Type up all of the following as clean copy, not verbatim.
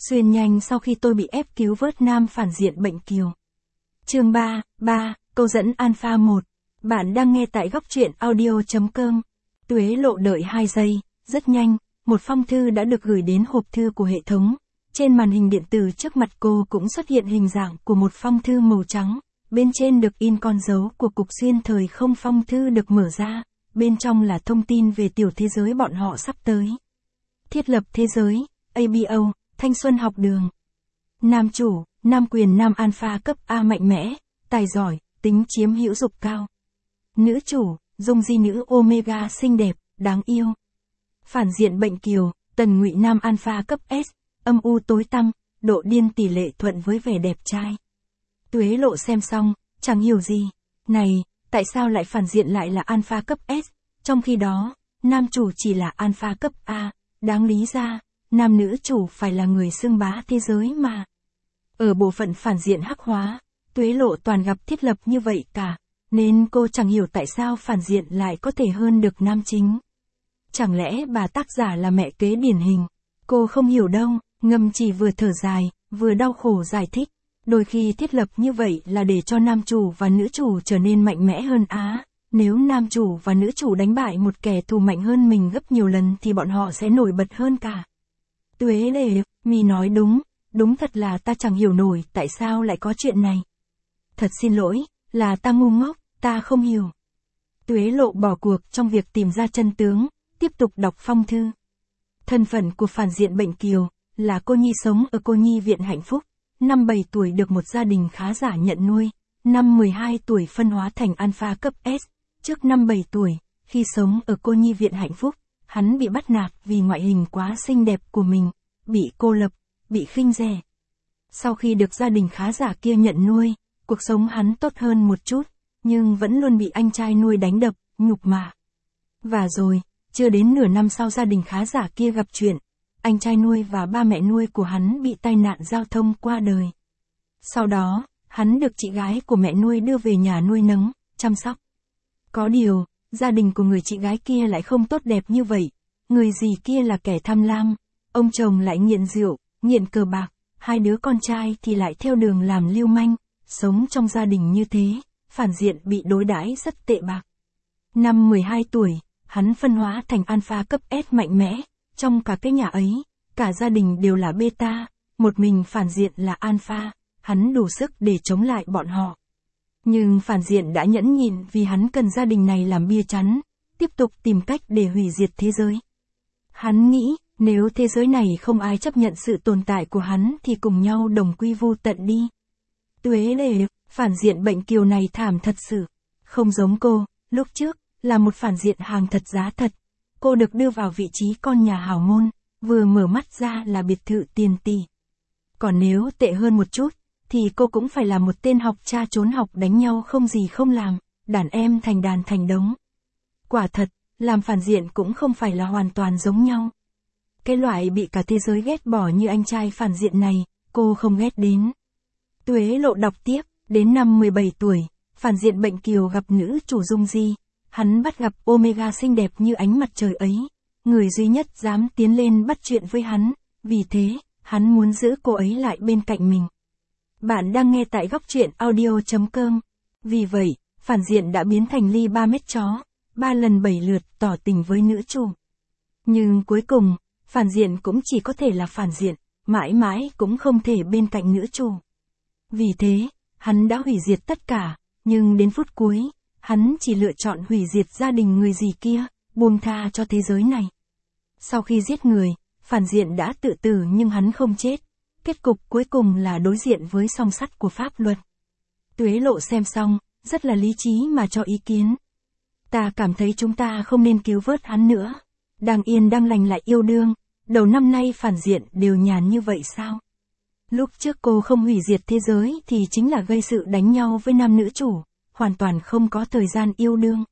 Xuyên nhanh sau khi tôi bị ép cứu vớt nam phản diện bệnh kiều. Chương 3, câu dẫn Alpha 1. Bạn đang nghe tại góc truyện audio.com. Tuế Lộ đợi 2 giây, rất nhanh, một phong thư đã được gửi đến hộp thư của hệ thống. Trên màn hình điện tử trước mặt cô cũng xuất hiện hình dạng của một phong thư màu trắng, bên trên được in con dấu của cục xuyên thời không. Phong thư được mở ra, bên trong là thông tin về tiểu thế giới bọn họ sắp tới. Thiết lập thế giới, ABO, thanh xuân học đường. Nam chủ, nam quyền nam alpha cấp A mạnh mẽ, tài giỏi, tính chiếm hữu dục cao. Nữ chủ, dung di nữ omega xinh đẹp, đáng yêu. Phản diện bệnh kiều, tần ngụy nam alpha cấp S, âm u tối tăm, độ điên tỷ lệ thuận với vẻ đẹp trai. Tuế Lộ xem xong, chẳng hiểu gì. Này, tại sao lại phản diện lại là alpha cấp S, trong khi đó, nam chủ chỉ là alpha cấp A, đáng lý ra, nam nữ chủ phải là người xưng bá thế giới mà. Ở bộ phận phản diện hắc hóa, Tuế Lộ toàn gặp thiết lập như vậy cả, nên cô chẳng hiểu tại sao phản diện lại có thể hơn được nam chính. Chẳng lẽ bà tác giả là mẹ kế điển hình? Cô không hiểu đâu, ngầm chỉ vừa thở dài, vừa đau khổ giải thích. Đôi khi thiết lập như vậy là để cho nam chủ và nữ chủ trở nên mạnh mẽ hơn á. Nếu nam chủ và nữ chủ đánh bại một kẻ thù mạnh hơn mình gấp nhiều lần thì bọn họ sẽ nổi bật hơn cả. Tuế Lệ, mi nói đúng thật là ta chẳng hiểu nổi tại sao lại có chuyện này. Thật xin lỗi, là ta ngu ngốc, ta không hiểu. Tuế Lộ bỏ cuộc trong việc tìm ra chân tướng, tiếp tục đọc phong thư. Thân phận của phản diện bệnh kiều, là cô nhi sống ở cô nhi viện hạnh phúc, năm 7 tuổi được một gia đình khá giả nhận nuôi, năm 12 tuổi phân hóa thành alpha cấp S, trước năm 7 tuổi, khi sống ở cô nhi viện hạnh phúc, hắn bị bắt nạt vì ngoại hình quá xinh đẹp của mình, bị cô lập, bị khinh rẻ. Sau khi được gia đình khá giả kia nhận nuôi, cuộc sống hắn tốt hơn một chút, nhưng vẫn luôn bị anh trai nuôi đánh đập, nhục mạ. Và rồi, chưa đến nửa năm sau gia đình khá giả kia gặp chuyện, anh trai nuôi và ba mẹ nuôi của hắn bị tai nạn giao thông qua đời. Sau đó, hắn được chị gái của mẹ nuôi đưa về nhà nuôi nấng, chăm sóc. Có điều, gia đình của người chị gái kia lại không tốt đẹp như vậy, người dì kia là kẻ tham lam, ông chồng lại nghiện rượu, nghiện cờ bạc, hai đứa con trai thì lại theo đường làm lưu manh, sống trong gia đình như thế, phản diện bị đối đãi rất tệ bạc. Năm 12 tuổi, hắn phân hóa thành alpha cấp S mạnh mẽ, trong cả cái nhà ấy, cả gia đình đều là beta, một mình phản diện là alpha, hắn đủ sức để chống lại bọn họ. Nhưng phản diện đã nhẫn nhịn vì hắn cần gia đình này làm bia chắn, tiếp tục tìm cách để hủy diệt thế giới. Hắn nghĩ, nếu thế giới này không ai chấp nhận sự tồn tại của hắn thì cùng nhau đồng quy vu tận đi. Tuế Lệ, phản diện bệnh kiều này thảm thật sự. Không giống cô, lúc trước, là một phản diện hàng thật giá thật. Cô được đưa vào vị trí con nhà hào môn, vừa mở mắt ra là biệt thự tiền tỷ. Còn nếu tệ hơn một chút, thì cô cũng phải là một tên học cha trốn học đánh nhau không gì không làm, đàn em thành đàn thành đống. Quả thật, làm phản diện cũng không phải là hoàn toàn giống nhau. Cái loại bị cả thế giới ghét bỏ như anh trai phản diện này, cô không ghét đến. Tuế Lộ đọc tiếp, đến năm 17 tuổi, phản diện bệnh kiều gặp nữ chủ Dung Di, hắn bắt gặp Omega xinh đẹp như ánh mặt trời ấy, người duy nhất dám tiến lên bắt chuyện với hắn, vì thế, hắn muốn giữ cô ấy lại bên cạnh mình. Bạn đang nghe tại góc truyện audio.com. Vì vậy, phản diện đã biến thành ly 3 mét chó, 3 lần 7 lượt tỏ tình với nữ chủ. Nhưng cuối cùng, phản diện cũng chỉ có thể là phản diện, mãi mãi cũng không thể bên cạnh nữ chủ. Vì thế, hắn đã hủy diệt tất cả, nhưng đến phút cuối, hắn chỉ lựa chọn hủy diệt gia đình người dì kia, buông tha cho thế giới này. Sau khi giết người, phản diện đã tự tử nhưng hắn không chết. Kết cục cuối cùng là đối diện với song sắt của pháp luật. Tuế Lộ xem xong, rất là lý trí mà cho ý kiến. Ta cảm thấy chúng ta không nên cứu vớt hắn nữa. Đang yên đang lành lại yêu đương, đầu năm nay phản diện đều nhàn như vậy sao? Lúc trước cô không hủy diệt thế giới thì chính là gây sự đánh nhau với nam nữ chủ, hoàn toàn không có thời gian yêu đương.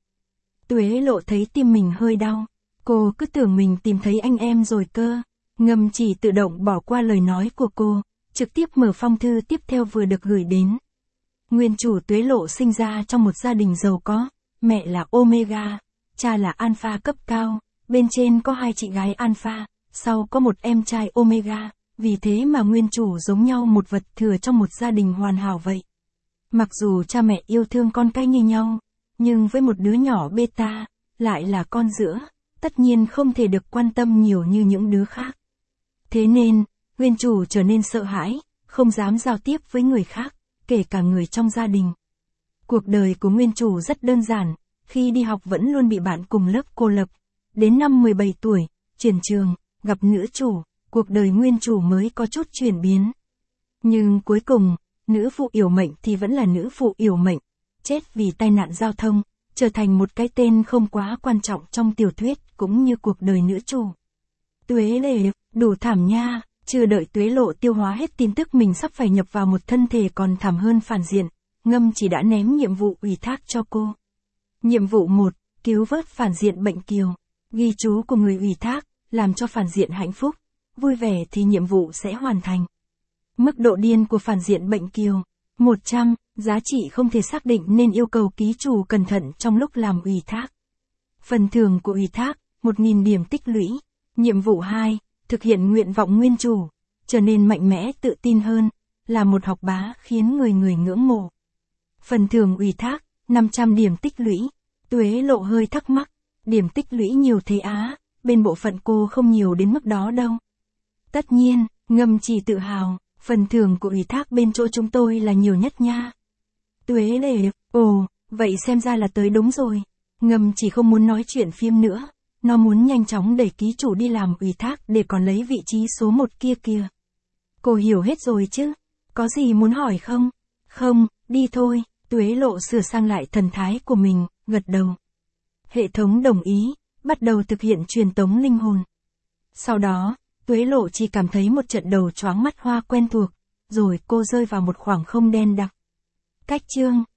Tuế Lộ thấy tim mình hơi đau, cô cứ tưởng mình tìm thấy anh em rồi cơ. Ngầm chỉ tự động bỏ qua lời nói của cô, trực tiếp mở phong thư tiếp theo vừa được gửi đến. Nguyên chủ Tuế Lộ sinh ra trong một gia đình giàu có, mẹ là Omega, cha là Alpha cấp cao, bên trên có 2 chị gái Alpha, sau có một em trai Omega, Vì thế mà nguyên chủ giống nhau một vật thừa trong một gia đình hoàn hảo vậy. Mặc dù cha mẹ yêu thương con cái như nhau, nhưng với một đứa nhỏ beta, lại là con giữa, tất nhiên không thể được quan tâm nhiều như những đứa khác. Thế nên, nguyên chủ trở nên sợ hãi, không dám giao tiếp với người khác, kể cả người trong gia đình. Cuộc đời của nguyên chủ rất đơn giản, khi đi học vẫn luôn bị bạn cùng lớp cô lập. Đến năm 17 tuổi, chuyển trường, gặp nữ chủ, cuộc đời nguyên chủ mới có chút chuyển biến. Nhưng cuối cùng, nữ phụ yểu mệnh thì vẫn là nữ phụ yểu mệnh, chết vì tai nạn giao thông, trở thành một cái tên không quá quan trọng trong tiểu thuyết cũng như cuộc đời nữ chủ. Tuế Lệ, đủ thảm nha, chưa đợi Tuế Lộ tiêu hóa hết tin tức mình sắp phải nhập vào một thân thể còn thảm hơn phản diện, Ngâm chỉ đã ném nhiệm vụ ủy thác cho cô. Nhiệm vụ 1, cứu vớt phản diện bệnh kiều. Ghi chú của người ủy thác, làm cho phản diện hạnh phúc, vui vẻ thì nhiệm vụ sẽ hoàn thành. Mức độ điên của phản diện bệnh kiều, 100, giá trị không thể xác định nên yêu cầu ký chủ cẩn thận trong lúc làm ủy thác. Phần thưởng của ủy thác, 1.000 điểm tích lũy. Nhiệm vụ 2, thực hiện nguyện vọng nguyên chủ, trở nên mạnh mẽ tự tin hơn, là một học bá khiến người ngưỡng mộ. Phần thưởng ủy thác, 500 điểm tích lũy. Tuế Lộ hơi thắc mắc, điểm tích lũy nhiều thế á, bên bộ phận cô không nhiều đến mức đó đâu. Tất nhiên, Ngâm chỉ tự hào, phần thưởng của ủy thác bên chỗ chúng tôi là nhiều nhất nha. Tuế Lệ, ồ, vậy xem ra là tới đúng rồi. Ngâm chỉ không muốn nói chuyện phim nữa, nó muốn nhanh chóng đẩy ký chủ đi làm ủy thác để còn lấy vị trí số 1 kia kìa. Cô hiểu hết rồi chứ, có gì muốn hỏi không? Không, đi thôi. Tuế Lộ sửa sang lại thần thái của mình, gật đầu. Hệ thống đồng ý, bắt đầu thực hiện truyền tống linh hồn. Sau đó, Tuế Lộ chỉ cảm thấy một trận đầu choáng mắt hoa quen thuộc, rồi cô rơi vào một khoảng không đen đặc. Cách chương